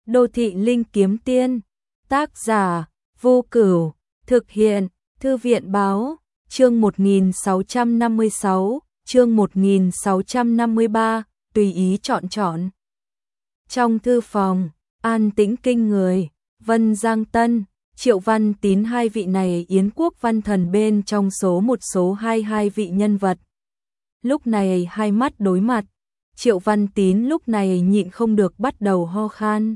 Đô thị linh kiếm tiên. Tác giả Vô Cửu. Thực hiện Thư viện báo. Chương 1656, chương 1653, tùy ý chọn. Trong thư phòng, an tĩnh kinh người, Vân Giang Tân, Triệu Văn Tín hai vị này Yến Quốc văn thần bên trong số một số hai vị nhân vật. Lúc này hai mắt đối mặt, Triệu Văn Tín lúc này nhịn không được bắt đầu ho khan.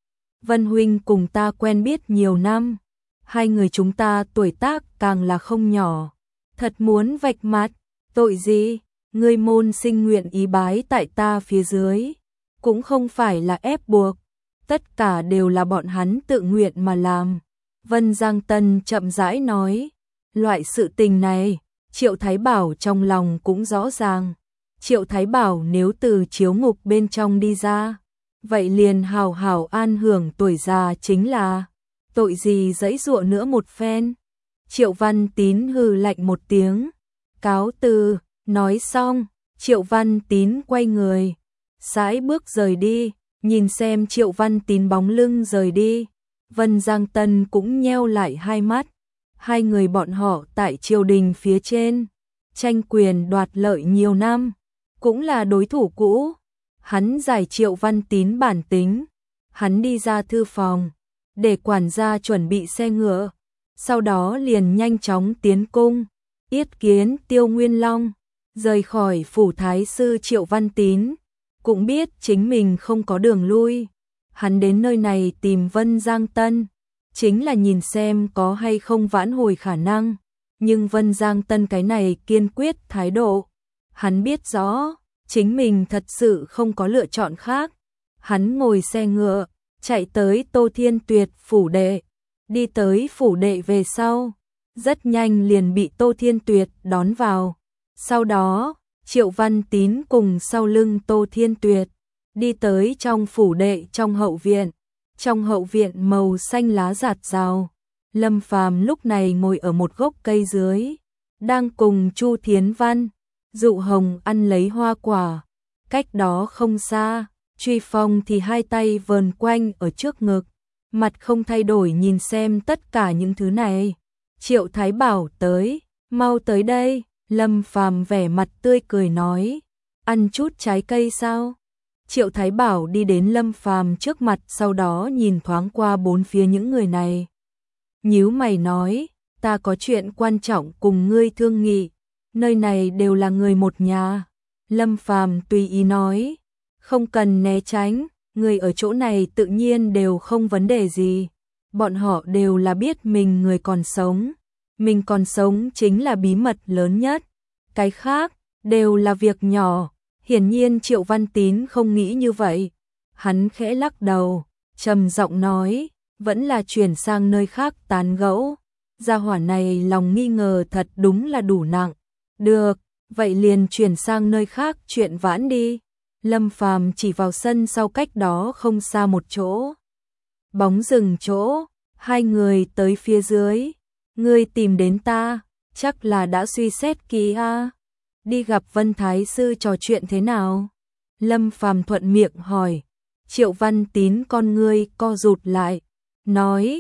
Vân huynh cùng ta quen biết nhiều năm, hai người chúng ta tuổi tác càng là không nhỏ, thật muốn vạch mặt, tội gì, ngươi môn sinh nguyện ý bái tại ta phía dưới, cũng không phải là ép buộc, tất cả đều là bọn hắn tự nguyện mà làm. Vân Giang Tân chậm rãi nói, loại sự tình này, Triệu Thái Bảo trong lòng cũng rõ ràng. Triệu Thái Bảo nếu từ chiếu ngục bên trong đi ra, vậy liền hào hào an hưởng tuổi già chính là, tội gì giãy giụa nữa một phen. Triệu Văn Tín hừ lạnh một tiếng, cáo từ, nói xong, Triệu Văn Tín quay người, sải bước rời đi, nhìn xem Triệu Văn Tín bóng lưng rời đi, Vân Giang Tân cũng nheo lại hai mắt, hai người bọn họ tại triều đình phía trên, tranh quyền đoạt lợi nhiều năm, cũng là đối thủ cũ. Hắn giải Triệu Văn Tín bản tính, hắn đi ra thư phòng, để quản gia chuẩn bị xe ngựa, sau đó liền nhanh chóng tiến cung, yết kiến Tiêu Nguyên Long, rời khỏi phủ thái sư. Triệu Văn Tín cũng biết chính mình không có đường lui, hắn đến nơi này tìm Vân Giang Tân, chính là nhìn xem có hay không vãn hồi khả năng, nhưng Vân Giang Tân cái này kiên quyết thái độ, hắn biết rõ chính mình thật sự không có lựa chọn khác. Hắn ngồi xe ngựa, chạy tới Tô Thiên Tuyệt phủ đệ, đi tới phủ đệ về sau, rất nhanh liền bị Tô Thiên Tuyệt đón vào. Sau đó, Triệu Văn Tín cùng sau lưng Tô Thiên Tuyệt, đi tới trong phủ đệ trong hậu viện. Trong hậu viện màu xanh lá rạt rào, Lâm Phàm lúc này ngồi ở một gốc cây dưới, đang cùng Chu Thiến Văn, Dụ Hồng ăn lấy hoa quả. Cách đó không xa, Truy Phong thì hai tay vờn quanh ở trước ngực, mặt không thay đổi nhìn xem tất cả những thứ này. Triệu Thái Bảo tới, mau tới đây, Lâm Phàm vẻ mặt tươi cười nói, ăn chút trái cây sao? Triệu Thái Bảo đi đến Lâm Phàm trước mặt, sau đó nhìn thoáng qua bốn phía những người này. Nhíu mày nói, ta có chuyện quan trọng cùng ngươi thương nghị, nơi này đều là người một nhà. Lâm Phàm tùy ý nói, không cần né tránh, người ở chỗ này tự nhiên đều không vấn đề gì. Bọn họ đều là biết mình người còn sống, mình còn sống chính là bí mật lớn nhất, cái khác đều là việc nhỏ. Hiển nhiên Triệu Văn Tín không nghĩ như vậy, hắn khẽ lắc đầu, trầm giọng nói, vẫn là chuyển sang nơi khác tán gẫu. Gia hỏa này lòng nghi ngờ thật đúng là đủ nặng. Được, vậy liền chuyển sang nơi khác chuyện vãn đi. Lâm Phàm chỉ vào sân sau cách đó không xa một chỗ bóng rừng chỗ, hai người tới phía dưới. Ngươi tìm đến ta, chắc là đã suy xét kỹ a. Đi gặp Vân Thái sư trò chuyện thế nào? Lâm Phàm thuận miệng hỏi. Triệu Văn Tín con ngươi co rụt lại, nói,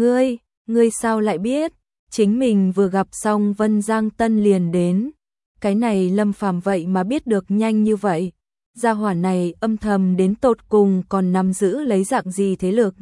ngươi sao lại biết? Chính mình vừa gặp xong Vân Giang Tân liền đến. Cái này Lâm Phàm vậy mà biết được nhanh như vậy. Gia hỏa này âm thầm đến tột cùng còn nắm giữ lấy dạng gì thế lực?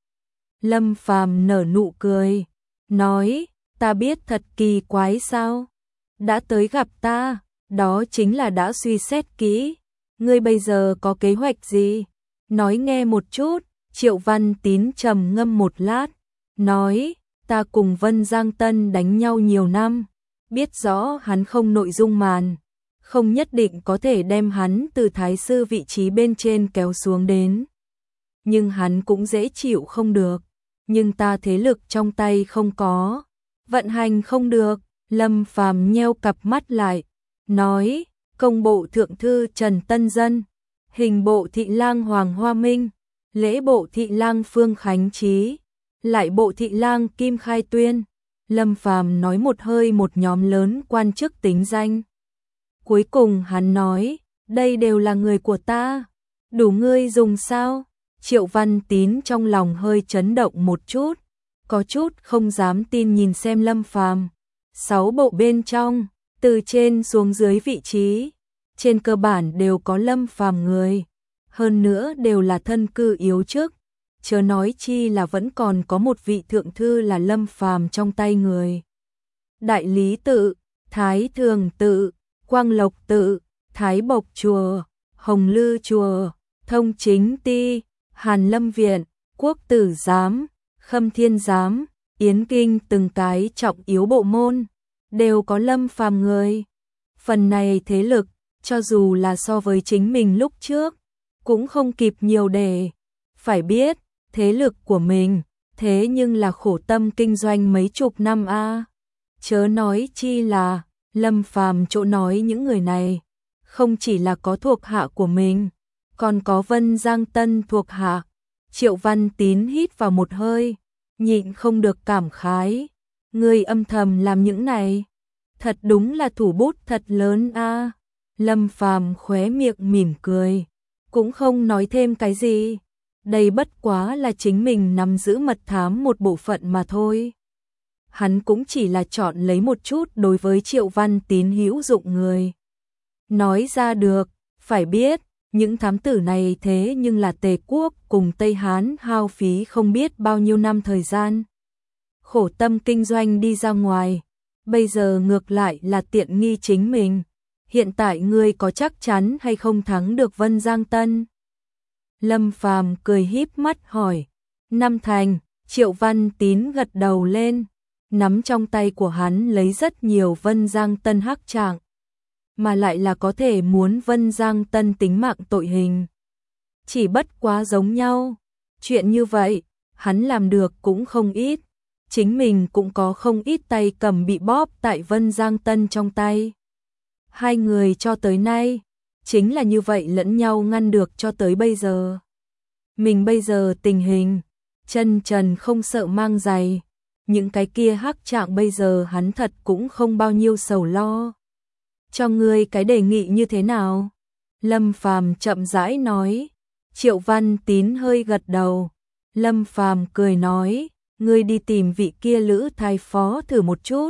Lâm Phàm nở nụ cười, nói, ta biết thật kỳ quái sao? Đã tới gặp ta, đó chính là đã suy xét kỹ. Ngươi bây giờ có kế hoạch gì? Nói nghe một chút. Triệu Văn Tín trầm ngâm một lát, nói, ta cùng Vân Giang Tân đánh nhau nhiều năm, biết rõ hắn không nội dung màn, không nhất định có thể đem hắn từ thái sư vị trí bên trên kéo xuống đến. Nhưng hắn cũng dễ chịu không được, nhưng ta thế lực trong tay không có, vận hành không được. Lâm Phàm nheo cặp mắt lại, nói, công bộ thượng thư Trần Tân Dân, hình bộ thị lang Hoàng Hoa Minh, lễ bộ thị lang Phương Khánh Trí, lại bộ thị lang Kim Khai Tuyên. Lâm Phàm nói một hơi một nhóm lớn quan chức tính danh. Cuối cùng hắn nói, đây đều là người của ta, đủ ngươi dùng sao? Triệu Văn Tín trong lòng hơi chấn động một chút, có chút không dám tin nhìn xem Lâm Phàm. 6 bộ bên trong, từ trên xuống dưới vị trí, trên cơ bản đều có Lâm Phàm người, hơn nữa đều là thân cư yếu chức, chớ nói chi là vẫn còn có một vị thượng thư là Lâm Phàm trong tay người. Đại Lý tự, Thái Thường tự, Quang Lộc tự, Thái Bộc chùa, Hồng Lư chùa, Thông Chính ti, Hàn Lâm viện, Quốc tử giám, Khâm Thiên giám, Yến Kinh từng cái trọng yếu bộ môn đều có Lâm Phàm người. Phần này thế lực, cho dù là so với chính mình lúc trước, cũng không kịp nhiều để. Phải biết, thế lực của mình, thế nhưng là khổ tâm kinh doanh mấy chục năm a. Chớ nói chi là, Lâm Phàm chỗ nói những người này, không chỉ là có thuộc hạ của mình, còn có Vân Giang Tân thuộc hạ. Triệu Văn Tín hít vào một hơi, nhịn không được cảm khái, người âm thầm làm những này, thật đúng là thủ bút thật lớn a. Lâm Phàm khóe miệng mỉm cười, cũng không nói thêm cái gì, đây bất quá là chính mình nắm giữ mật thám một bộ phận mà thôi. Hắn cũng chỉ là chọn lấy một chút đối với Triệu Văn Tín hữu dụng người. Nói ra được, phải biết, những thám tử này thế nhưng là Tề quốc cùng Tây Hán hao phí không biết bao nhiêu năm thời gian. Khổ tâm kinh doanh đi ra ngoài, bây giờ ngược lại là tiện nghi chính mình. Hiện tại ngươi có chắc chắn hay không thắng được Vân Giang Tân? Lâm Phàm cười híp mắt hỏi. 5 thành, Triệu Văn Tín gật đầu lên, nắm trong tay của hắn lấy rất nhiều Vân Giang Tân hắc trạng, mà lại là có thể muốn Vân Giang Tân tính mạng tội hình. Chỉ bất quá giống nhau, chuyện như vậy, hắn làm được cũng không ít, chính mình cũng có không ít tay cầm bị bóp tại Vân Giang Tân trong tay. Hai người cho tới nay, chính là như vậy lẫn nhau ngăn được cho tới bây giờ. Mình bây giờ tình hình, chân trần không sợ mang giày, những cái kia hắc trạng bây giờ hắn thật cũng không bao nhiêu sầu lo. Cho ngươi cái đề nghị như thế nào? Lâm Phàm chậm rãi nói. Triệu Văn Tín hơi gật đầu. Lâm Phàm cười nói, ngươi đi tìm vị kia Lữ Thái Phó thử một chút.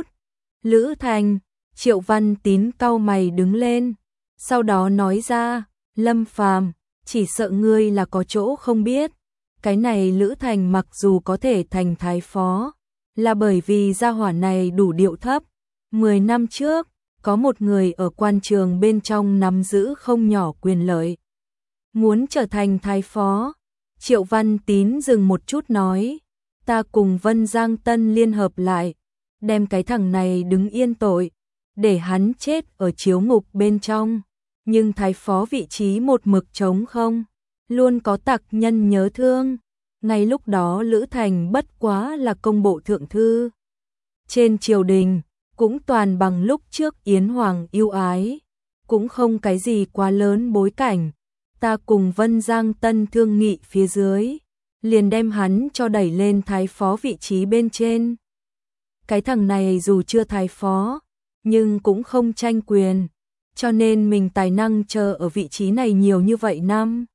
Lữ Thành, Triệu Văn Tín cau mày đứng lên, sau đó nói ra, Lâm Phàm, chỉ sợ ngươi là có chỗ không biết, cái này Lữ Thành mặc dù có thể thành Thái Phó, là bởi vì gia hỏa này đủ điệu thấp. 10 năm trước, có một người ở quan trường bên trong nắm giữ không nhỏ quyền lợi, muốn trở thành Thái Phó. Triệu Văn Tín dừng một chút nói, ta cùng Vân Giang Tân liên hợp lại, đem cái thằng này đứng yên tội, để hắn chết ở chiếu ngục bên trong. Nhưng Thái Phó vị trí một mực trống không, luôn có tặc nhân nhớ thương. Ngay lúc đó Lữ Thành bất quá là công bộ thượng thư. Trên triều đình, cũng toàn bằng lúc trước Yến Hoàng yêu ái, cũng không cái gì quá lớn bối cảnh. Ta cùng Vân Giang Tân thương nghị phía dưới, liền đem hắn cho đẩy lên Thái Phó vị trí bên trên. Cái thằng này dù chưa Thái Phó, nhưng cũng không tranh quyền, cho nên mình tài năng chờ ở vị trí này nhiều như vậy năm.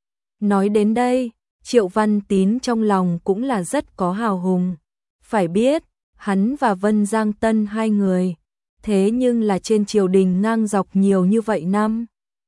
Nói đến đây, Triệu Văn Tín trong lòng cũng là rất có hào hùng. Phải biết, hắn và Vân Giang Tân hai người, thế nhưng là trên triều đình ngang dọc nhiều như vậy năm.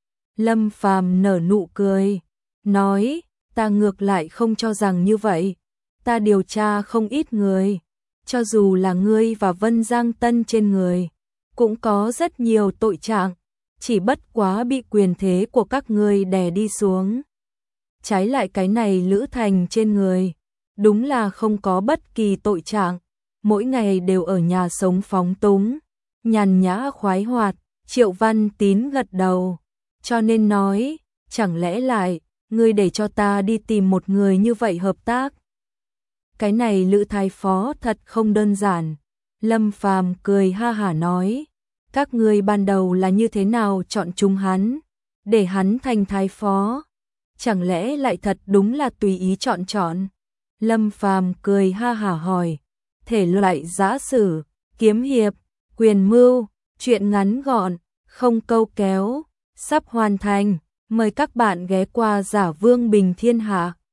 Lâm Phàm nở nụ cười, nói, ta ngược lại không cho rằng như vậy. Ta điều tra không ít người, cho dù là ngươi và Vân Giang Tân trên người, cũng có rất nhiều tội trạng, chỉ bất quá bị quyền thế của các ngươi đè đi xuống. Trái lại cái này Lữ Thành trên người, đúng là không có bất kỳ tội trạng, mỗi ngày đều ở nhà sống phóng túng, nhàn nhã khoái hoạt. Triệu Văn Tín gật đầu, cho nên nói, chẳng lẽ lại, ngươi để cho ta đi tìm một người như vậy hợp tác? Cái này Lữ Thái Phó thật không đơn giản. Lâm Phàm cười ha hả nói, các ngươi ban đầu là như thế nào chọn chúng hắn, để hắn thành Thái Phó? Chẳng lẽ lại thật đúng là tùy ý chọn? Lâm Phàm cười ha hả hỏi, thể loại giã sử, kiếm hiệp, quyền mưu, chuyện ngắn gọn, không câu kéo, sắp hoàn thành, mời các bạn ghé qua Giả Vương Bình Thiên Hạ.